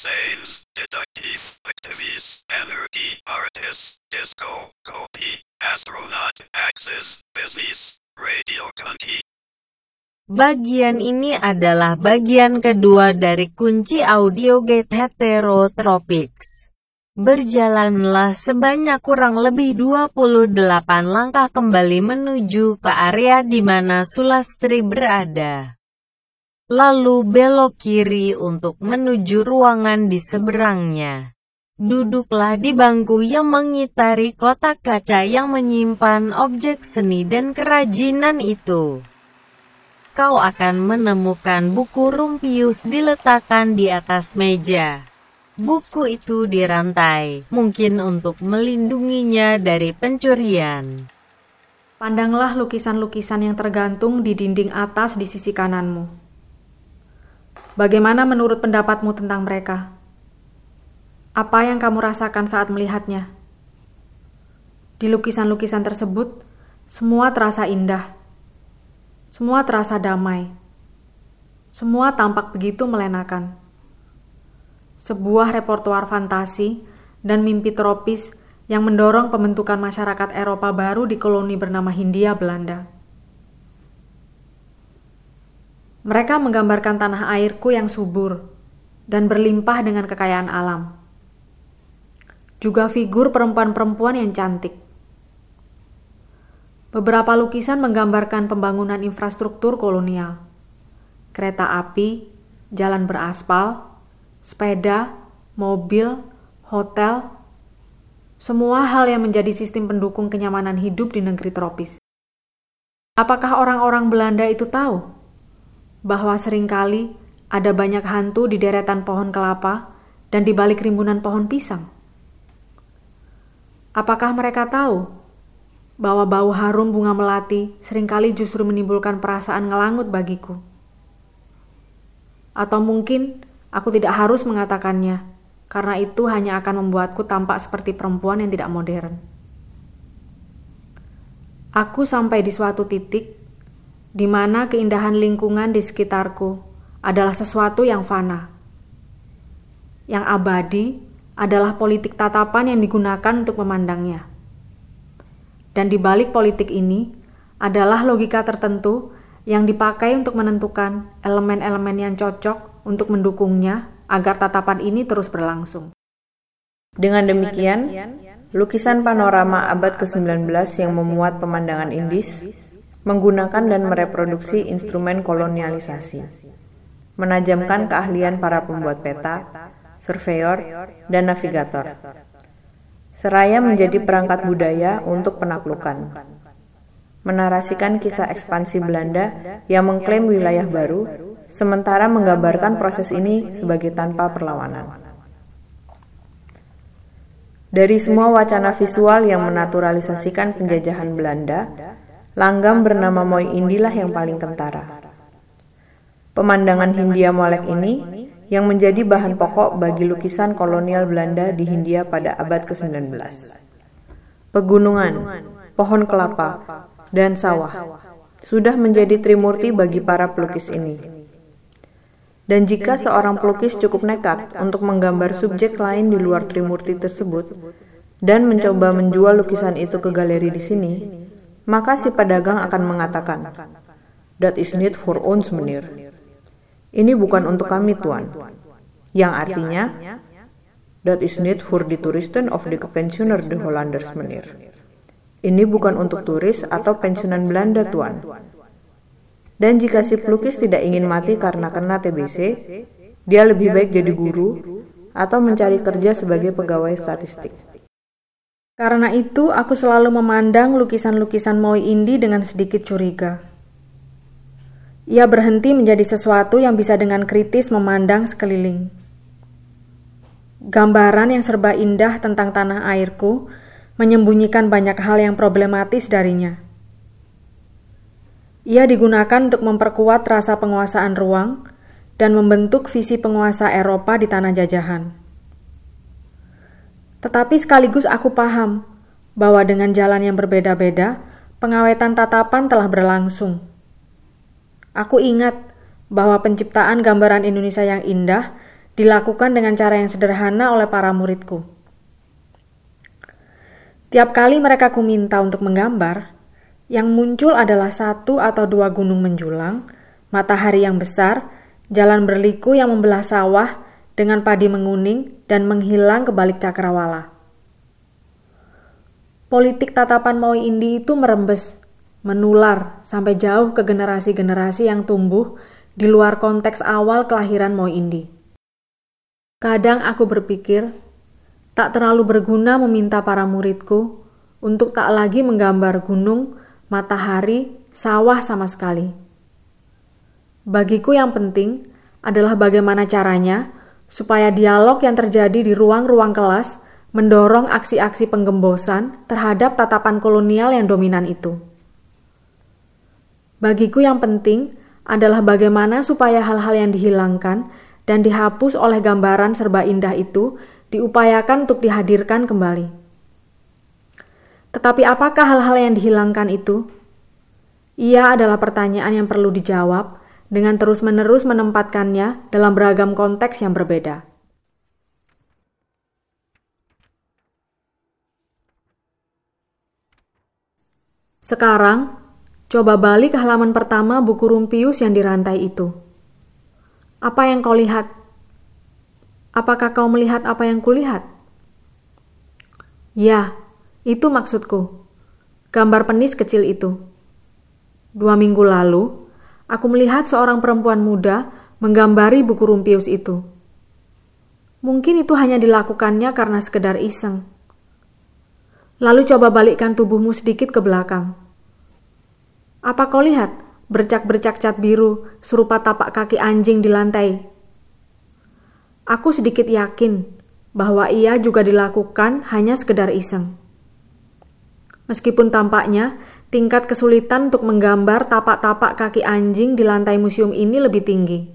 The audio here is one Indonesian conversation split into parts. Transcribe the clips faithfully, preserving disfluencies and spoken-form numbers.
Sains, detektif, aktivis, energi, artis, disco, kopi, astronaut, aksis, bisnis, radio kanti. Bagian ini adalah bagian kedua dari kunci audio Get Heterotropics. Berjalanlah sebanyak kurang lebih dua puluh delapan langkah kembali menuju ke area di mana Sulastri berada. Lalu belok kiri untuk menuju ruangan di seberangnya. Duduklah di bangku yang mengitari kotak kaca yang menyimpan objek seni dan kerajinan itu. Kau akan menemukan buku Rumpius diletakkan di atas meja. Buku itu dirantai, mungkin untuk melindunginya dari pencurian. Pandanglah lukisan-lukisan yang tergantung di dinding atas di sisi kananmu. Bagaimana menurut pendapatmu tentang mereka? Apa yang kamu rasakan saat melihatnya? Di lukisan-lukisan tersebut, semua terasa indah. Semua terasa damai. Semua tampak begitu melenakan. Sebuah repertoar fantasi dan mimpi tropis yang mendorong pembentukan masyarakat Eropa baru di koloni bernama Hindia Belanda. Mereka menggambarkan tanah airku yang subur dan berlimpah dengan kekayaan alam. Juga figur perempuan-perempuan yang cantik. Beberapa lukisan menggambarkan pembangunan infrastruktur kolonial. Kereta api, jalan beraspal, sepeda, mobil, hotel, semua hal yang menjadi sistem pendukung kenyamanan hidup di negeri tropis. Apakah orang-orang Belanda itu tahu bahwa seringkali ada banyak hantu di deretan pohon kelapa dan di balik rimbunan pohon pisang? Apakah mereka tahu bahwa bau harum bunga melati seringkali justru menimbulkan perasaan ngelangut bagiku? Atau mungkin aku tidak harus mengatakannya, karena itu hanya akan membuatku tampak seperti perempuan yang tidak modern. Aku sampai di suatu titik di mana keindahan lingkungan di sekitarku adalah sesuatu yang fana. Yang abadi adalah politik tatapan yang digunakan untuk memandangnya. Dan di balik politik ini adalah logika tertentu yang dipakai untuk menentukan elemen-elemen yang cocok untuk mendukungnya agar tatapan ini terus berlangsung. Dengan demikian, lukisan panorama abad kesembilan belas yang memuat pemandangan Indis menggunakan dan mereproduksi instrumen kolonialisasi, menajamkan keahlian para pembuat peta, surveyor, dan navigator, seraya menjadi perangkat budaya untuk penaklukan, menarasikan kisah ekspansi Belanda yang mengklaim wilayah baru, sementara menggambarkan proses ini sebagai tanpa perlawanan. Dari semua wacana visual yang menaturalisasikan penjajahan Belanda, langgam bernama Moi Indi lah yang paling kentara. Pemandangan Hindia Molek ini yang menjadi bahan pokok bagi lukisan kolonial Belanda di Hindia pada abad kesembilan belas. Pegunungan, pohon kelapa, dan sawah sudah menjadi trimurti bagi para pelukis ini. Dan jika seorang pelukis cukup nekat untuk menggambar subjek lain di luar trimurti tersebut dan mencoba menjual lukisan itu ke galeri di sini, maka si pedagang akan mengatakan, "That is not for ons, meneer." Ini bukan untuk kami, tuan. Yang artinya, "That is not for the toeristen of the pensioner de Hollanders, meneer." Ini bukan untuk turis atau pensiunan Belanda, tuan. Dan jika si pelukis tidak ingin mati karena kena T B C, dia lebih baik jadi guru atau mencari kerja sebagai pegawai statistik. Karena itu, aku selalu memandang lukisan-lukisan Moi Indi dengan sedikit curiga. Ia berhenti menjadi sesuatu yang bisa dengan kritis memandang sekeliling. Gambaran yang serba indah tentang tanah airku menyembunyikan banyak hal yang problematis darinya. Ia digunakan untuk memperkuat rasa penguasaan ruang dan membentuk visi penguasa Eropa di tanah jajahan. Tetapi sekaligus aku paham bahwa dengan jalan yang berbeda-beda, pengawetan tatapan telah berlangsung. Aku ingat bahwa penciptaan gambaran Indonesia yang indah dilakukan dengan cara yang sederhana oleh para muridku. Tiap kali mereka kuminta untuk menggambar, yang muncul adalah satu atau dua gunung menjulang, matahari yang besar, jalan berliku yang membelah sawah dengan padi menguning dan menghilang ke balik cakrawala. Politik tatapan Moi Indi itu merembes, menular sampai jauh ke generasi-generasi yang tumbuh di luar konteks awal kelahiran Moi Indi. Kadang aku berpikir, tak terlalu berguna meminta para muridku untuk tak lagi menggambar gunung, matahari, sawah sama sekali. Bagiku yang penting adalah bagaimana caranya supaya dialog yang terjadi di ruang-ruang kelas mendorong aksi-aksi penggembosan terhadap tatapan kolonial yang dominan itu. Bagiku yang penting adalah bagaimana supaya hal-hal yang dihilangkan dan dihapus oleh gambaran serba indah itu diupayakan untuk dihadirkan kembali. Tetapi apakah hal-hal yang dihilangkan itu? Ia adalah pertanyaan yang perlu dijawab dengan terus-menerus menempatkannya dalam beragam konteks yang berbeda. Sekarang, coba balik ke halaman pertama buku Rumpius yang dirantai itu. Apa yang kau lihat? Apakah kau melihat apa yang kulihat? Ya, itu maksudku. Gambar penis kecil itu. Dua minggu lalu, aku melihat seorang perempuan muda menggambari buku Rumpius itu. Mungkin itu hanya dilakukannya karena sekedar iseng. Lalu coba balikkan tubuhmu sedikit ke belakang. Apa kau lihat bercak-bercak cat biru serupa tapak kaki anjing di lantai? Aku sedikit yakin bahwa ia juga dilakukan hanya sekedar iseng. Meskipun tampaknya tingkat kesulitan untuk menggambar tapak-tapak kaki anjing di lantai museum ini lebih tinggi.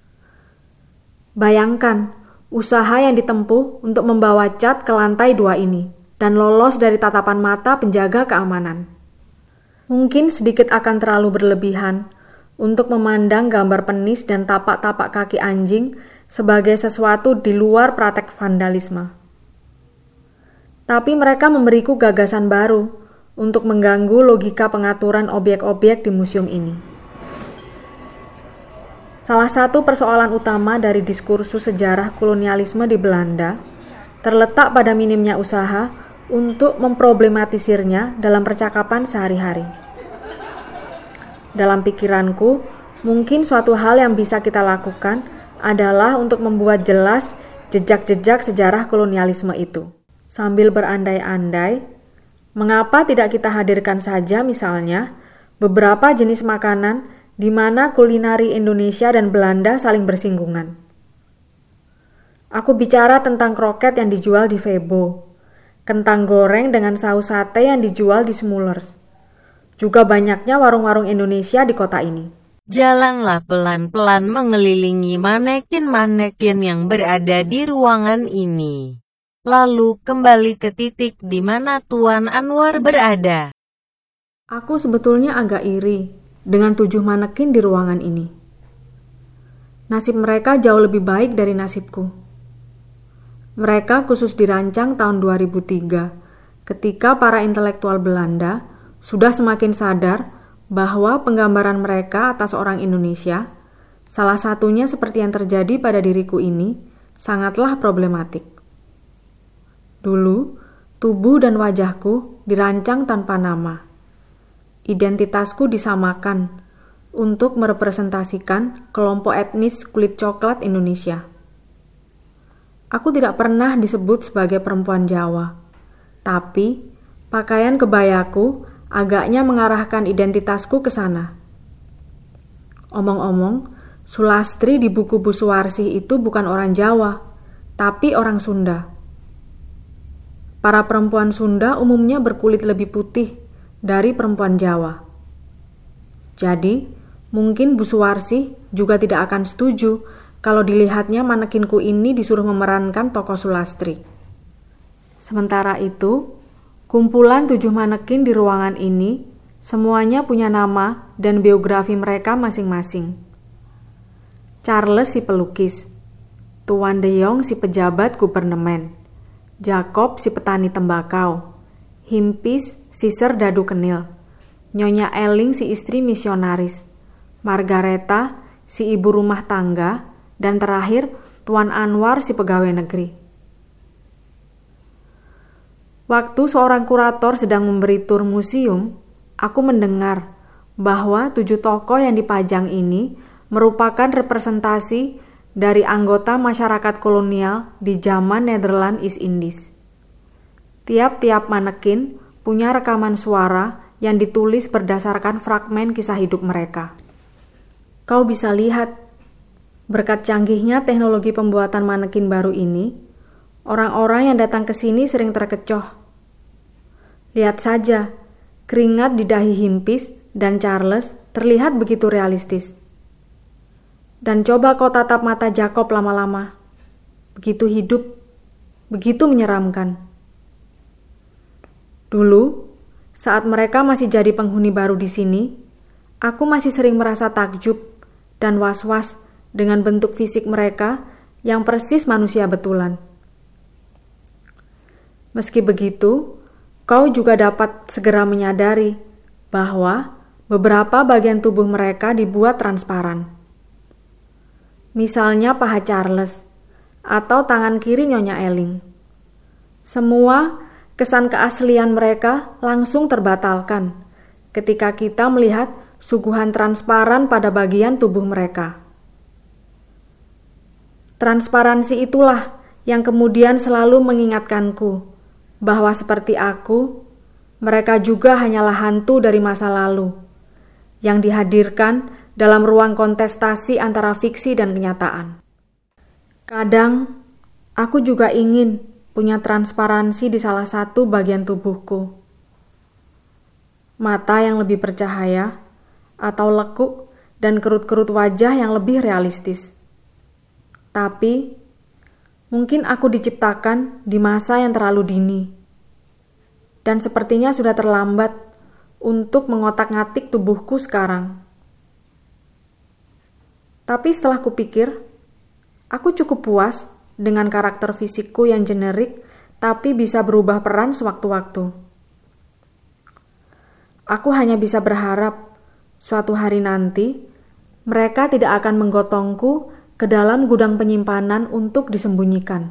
Bayangkan usaha yang ditempuh untuk membawa cat ke lantai dua ini dan lolos dari tatapan mata penjaga keamanan. Mungkin sedikit akan terlalu berlebihan untuk memandang gambar penis dan tapak-tapak kaki anjing sebagai sesuatu di luar praktek vandalisme. Tapi mereka memberiku gagasan baru untuk mengganggu logika pengaturan objek-objek di museum ini. Salah satu persoalan utama dari diskursus sejarah kolonialisme di Belanda terletak pada minimnya usaha untuk memproblematisirnya dalam percakapan sehari-hari. Dalam pikiranku, mungkin suatu hal yang bisa kita lakukan adalah untuk membuat jelas jejak-jejak sejarah kolonialisme itu. Sambil berandai-andai, mengapa tidak kita hadirkan saja misalnya beberapa jenis makanan di mana kulinari Indonesia dan Belanda saling bersinggungan. Aku bicara tentang kroket yang dijual di Febo, kentang goreng dengan saus sate yang dijual di Smulers. Juga banyaknya warung-warung Indonesia di kota ini. Jalanlah pelan-pelan mengelilingi manekin-manekin yang berada di ruangan ini. Lalu kembali ke titik di mana Tuan Anwar berada. Aku sebetulnya agak iri dengan tujuh manekin di ruangan ini. Nasib mereka jauh lebih baik dari nasibku. Mereka khusus dirancang tahun dua ribu tiga, ketika para intelektual Belanda sudah semakin sadar bahwa penggambaran mereka atas orang Indonesia, salah satunya seperti yang terjadi pada diriku ini, sangatlah problematik. Dulu, tubuh dan wajahku dirancang tanpa nama. Identitasku disamakan untuk merepresentasikan kelompok etnis kulit coklat Indonesia. Aku tidak pernah disebut sebagai perempuan Jawa, tapi pakaian kebayaku agaknya mengarahkan identitasku ke sana. Omong-omong, Sulastri di buku Bu Suwarsih itu bukan orang Jawa, tapi orang Sunda. Para perempuan Sunda umumnya berkulit lebih putih dari perempuan Jawa. Jadi, mungkin Bu Suwarsih juga tidak akan setuju kalau dilihatnya manekinku ini disuruh memerankan tokoh Sulastri. Sementara itu, kumpulan tujuh manekin di ruangan ini semuanya punya nama dan biografi mereka masing-masing. Charles si pelukis, Tuan De Jong si pejabat gubernemen, Jacob si petani tembakau, Himpis si serdadu kenil, Nyonya Eling si istri misionaris, Margareta si ibu rumah tangga, dan terakhir Tuan Anwar si pegawai negeri. Waktu seorang kurator sedang memberi tur museum, aku mendengar bahwa tujuh tokoh yang dipajang ini merupakan representasi dari anggota masyarakat kolonial di zaman Netherlands East Indies. Tiap-tiap manekin punya rekaman suara yang ditulis berdasarkan fragmen kisah hidup mereka. Kau bisa lihat, berkat canggihnya teknologi pembuatan manekin baru ini, orang-orang yang datang ke sini sering terkecoh. Lihat saja, keringat di dahi Himpis dan Charles terlihat begitu realistis. Dan coba kau tatap mata Jacob lama-lama. Begitu hidup, begitu menyeramkan. Dulu, saat mereka masih jadi penghuni baru di sini, aku masih sering merasa takjub dan was-was dengan bentuk fisik mereka yang persis manusia betulan. Meski begitu, kau juga dapat segera menyadari bahwa beberapa bagian tubuh mereka dibuat transparan. Misalnya paha Charles atau tangan kiri Nyonya Eling. Semua kesan keaslian mereka langsung terbatalkan ketika kita melihat suguhan transparan pada bagian tubuh mereka. Transparansi itulah yang kemudian selalu mengingatkanku bahwa seperti aku, mereka juga hanyalah hantu dari masa lalu yang dihadirkan dalam ruang kontestasi antara fiksi dan kenyataan. Kadang, aku juga ingin punya transparansi di salah satu bagian tubuhku. Mata yang lebih bercahaya, atau lekuk dan kerut-kerut wajah yang lebih realistis. Tapi, mungkin aku diciptakan di masa yang terlalu dini. Dan sepertinya sudah terlambat untuk mengotak-ngatik tubuhku sekarang. Tapi setelah kupikir, aku cukup puas dengan karakter fisikku yang generik tapi bisa berubah peran sewaktu-waktu. Aku hanya bisa berharap suatu hari nanti mereka tidak akan menggotongku ke dalam gudang penyimpanan untuk disembunyikan.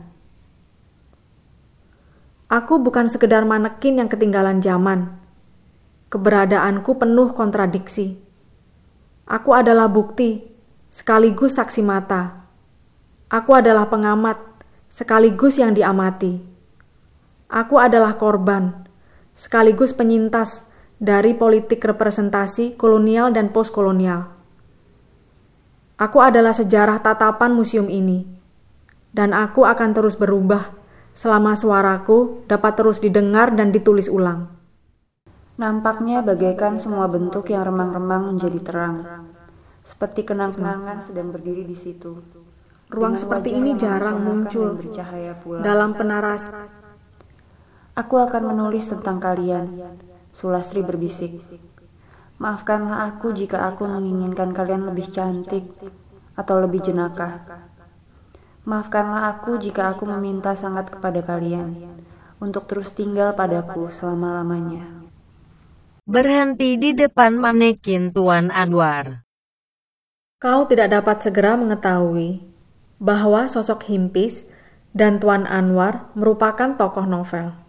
Aku bukan sekedar manekin yang ketinggalan zaman. Keberadaanku penuh kontradiksi. Aku adalah bukti sekaligus saksi mata. Aku adalah pengamat, sekaligus yang diamati. Aku adalah korban, sekaligus penyintas dari politik representasi kolonial dan postkolonial. Aku adalah sejarah tatapan museum ini, dan aku akan terus berubah selama suaraku dapat terus didengar dan ditulis ulang. Nampaknya bagaikan semua bentuk yang remang-remang menjadi terang. Seperti kenang-kenangan sedang berdiri di situ. Ruang Dengan seperti wajah ini yang jarang memesonkan muncul dan bercahaya pula. dalam penarasi. Aku akan menulis tentang kalian, Sulastri berbisik. Maafkanlah aku jika aku menginginkan kalian lebih cantik atau lebih jenaka. Maafkanlah aku jika aku meminta sangat kepada kalian untuk terus tinggal padaku selama-lamanya. Berhenti di depan manekin Tuan Anwar. Kau tidak dapat segera mengetahui bahwa sosok Himpis dan Tuan Anwar merupakan tokoh novel.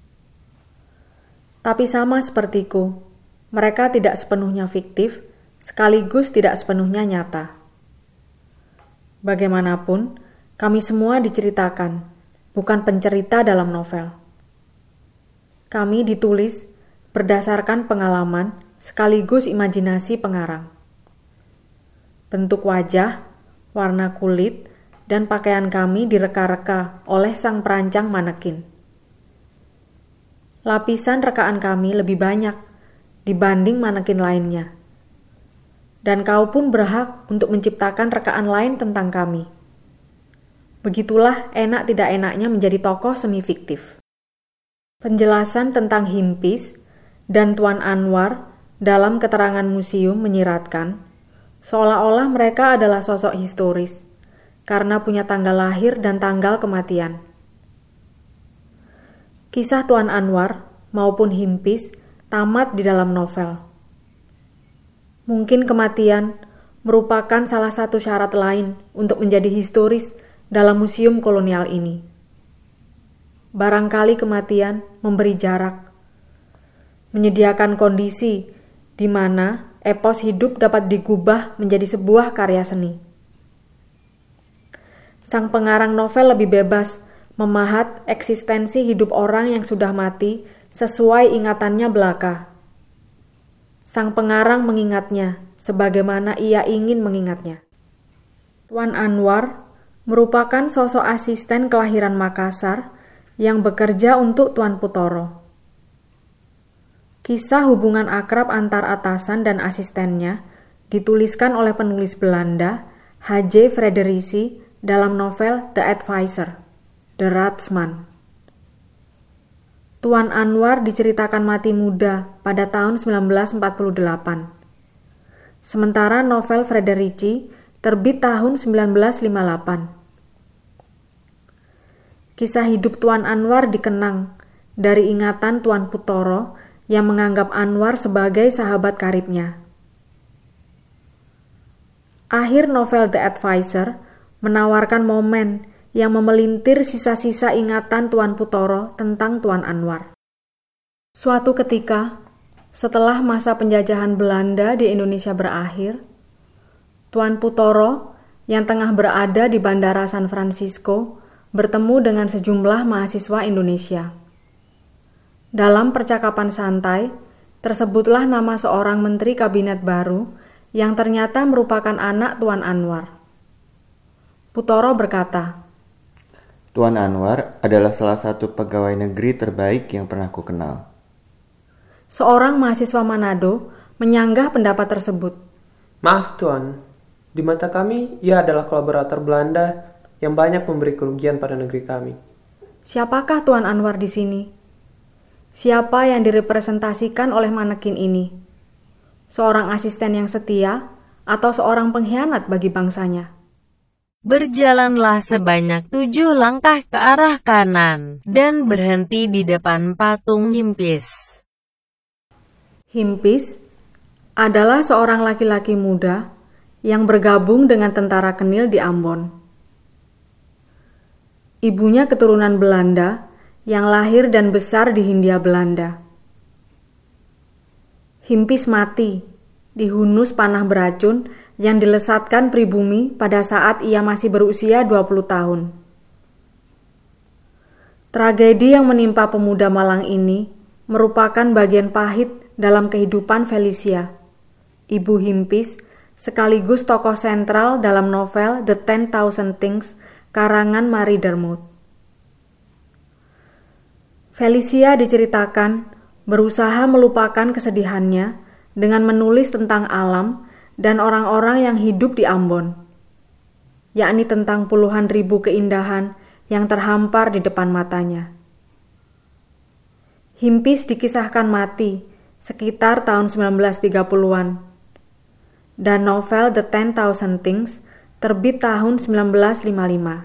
Tapi sama sepertiku, mereka tidak sepenuhnya fiktif, sekaligus tidak sepenuhnya nyata. Bagaimanapun, kami semua diceritakan, bukan pencerita dalam novel. Kami ditulis berdasarkan pengalaman sekaligus imajinasi pengarang. Bentuk wajah, warna kulit, dan pakaian kami direka-reka oleh sang perancang manekin. Lapisan rekaan kami lebih banyak dibanding manekin lainnya. Dan kau pun berhak untuk menciptakan rekaan lain tentang kami. Begitulah enak tidak enaknya menjadi tokoh semi-fiktif. Penjelasan tentang Himpis dan Tuan Anwar dalam keterangan museum menyiratkan seolah-olah mereka adalah sosok historis karena punya tanggal lahir dan tanggal kematian. Kisah Tuan Anwar maupun Himpis tamat di dalam novel. Mungkin kematian merupakan salah satu syarat lain untuk menjadi historis dalam museum kolonial ini. Barangkali kematian memberi jarak, menyediakan kondisi di mana epos hidup dapat digubah menjadi sebuah karya seni. Sang pengarang novel lebih bebas memahat eksistensi hidup orang yang sudah mati sesuai ingatannya belaka. Sang pengarang mengingatnya sebagaimana ia ingin mengingatnya. Tuan Anwar merupakan sosok asisten kelahiran Makassar yang bekerja untuk Tuan Putoro. Kisah hubungan akrab antar atasan dan asistennya dituliskan oleh penulis Belanda H J Frederici dalam novel The Advisor, The Raadsman. Tuan Anwar diceritakan mati muda pada tahun sembilan belas empat puluh delapan. Sementara novel Frederici terbit tahun sembilan belas lima puluh delapan. Kisah hidup Tuan Anwar dikenang dari ingatan Tuan Putoro yang menganggap Anwar sebagai sahabat karibnya. Akhir novel The Advisor menawarkan momen yang memelintir sisa-sisa ingatan Tuan Putoro tentang Tuan Anwar. Suatu ketika, setelah masa penjajahan Belanda di Indonesia berakhir, Tuan Putoro yang tengah berada di Bandara San Francisco bertemu dengan sejumlah mahasiswa Indonesia. Dalam percakapan santai, tersebutlah nama seorang menteri kabinet baru yang ternyata merupakan anak Tuan Anwar. Putoro berkata, Tuan Anwar adalah salah satu pegawai negeri terbaik yang pernah ku kenal. Seorang mahasiswa Manado menyanggah pendapat tersebut. Maaf Tuan, di mata kami ia adalah kolaborator Belanda yang banyak memberi kerugian pada negeri kami. Siapakah Tuan Anwar di sini? Siapa yang direpresentasikan oleh manekin ini? Seorang asisten yang setia atau seorang pengkhianat bagi bangsanya? Berjalanlah sebanyak tujuh langkah ke arah kanan, dan berhenti di depan patung Himpis. Himpis adalah seorang laki-laki muda yang bergabung dengan tentara Kenil di Ambon. Ibunya keturunan Belanda yang lahir dan besar di Hindia Belanda. Himpis mati dihunus panah beracun yang dilesatkan pribumi pada saat ia masih berusia dua puluh tahun. Tragedi yang menimpa pemuda malang ini merupakan bagian pahit dalam kehidupan Felicia, ibu Himpis, sekaligus tokoh sentral dalam novel The Ten Thousand Things karangan Marie Dermot. Felicia diceritakan berusaha melupakan kesedihannya dengan menulis tentang alam dan orang-orang yang hidup di Ambon, yakni tentang puluhan ribu keindahan yang terhampar di depan matanya. Himpis dikisahkan mati sekitar tahun sembilan belas tiga puluhan, dan novel The Ten Thousand Things terbit tahun sembilan belas lima puluh lima.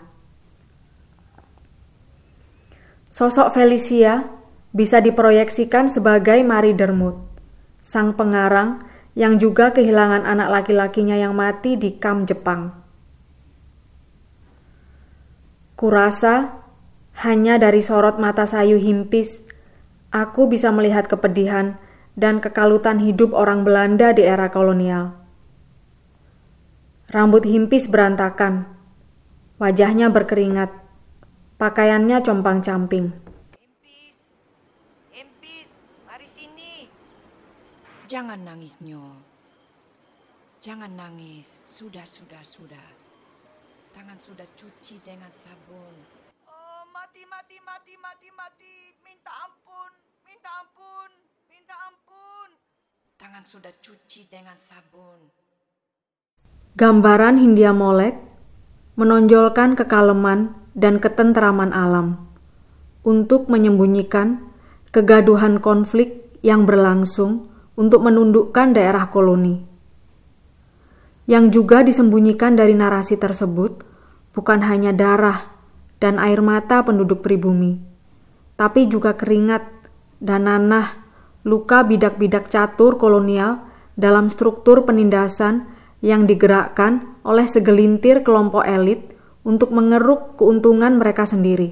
Sosok Felicia bisa diproyeksikan sebagai Marie Dermot, sang pengarang yang juga kehilangan anak laki-lakinya yang mati di kamp Jepang. Kurasa, hanya dari sorot mata sayu Himpis, aku bisa melihat kepedihan dan kekalutan hidup orang Belanda di era kolonial. Rambut Himpis berantakan, wajahnya berkeringat, pakaiannya compang-camping. Himpis, Himpis, mari sini. Jangan nangis, Nyo. Jangan nangis. Sudah, sudah, sudah. Tangan sudah cuci dengan sabun. Oh, mati, mati, mati, mati, mati. Minta ampun, minta ampun, minta ampun. Tangan sudah cuci dengan sabun. Gambaran Hindia Molek menonjolkan kekaleman dan ketentraman alam untuk menyembunyikan kegaduhan konflik yang berlangsung untuk menundukkan daerah koloni. Yang juga disembunyikan dari narasi tersebut bukan hanya darah dan air mata penduduk pribumi, tapi juga keringat dan nanah luka bidak-bidak catur kolonial dalam struktur penindasan yang digerakkan oleh segelintir kelompok elit untuk mengeruk keuntungan mereka sendiri.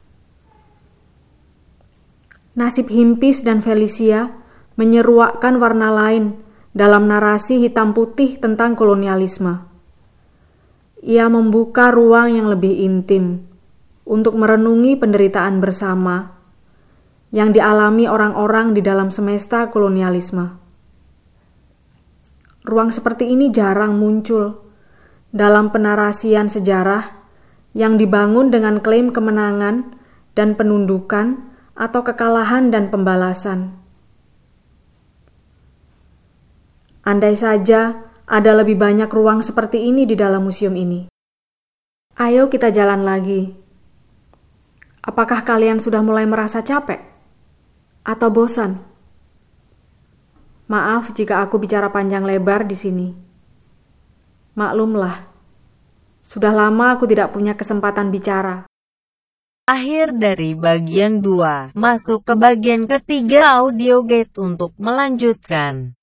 Nasib Himpis dan Felicia menyeruakkan warna lain dalam narasi hitam putih tentang kolonialisme. Ia membuka ruang yang lebih intim untuk merenungi penderitaan bersama yang dialami orang-orang di dalam semesta kolonialisme. Ruang seperti ini jarang muncul dalam penarasian sejarah yang dibangun dengan klaim kemenangan dan penundukan atau kekalahan dan pembalasan. Andai saja ada lebih banyak ruang seperti ini di dalam museum ini. Ayo kita jalan lagi. Apakah kalian sudah mulai merasa capek? Atau bosan? Maaf jika aku bicara panjang lebar di sini. Maklumlah, sudah lama aku tidak punya kesempatan bicara. Akhir dari bagian dua, masuk ke bagian ketiga audio guide untuk melanjutkan.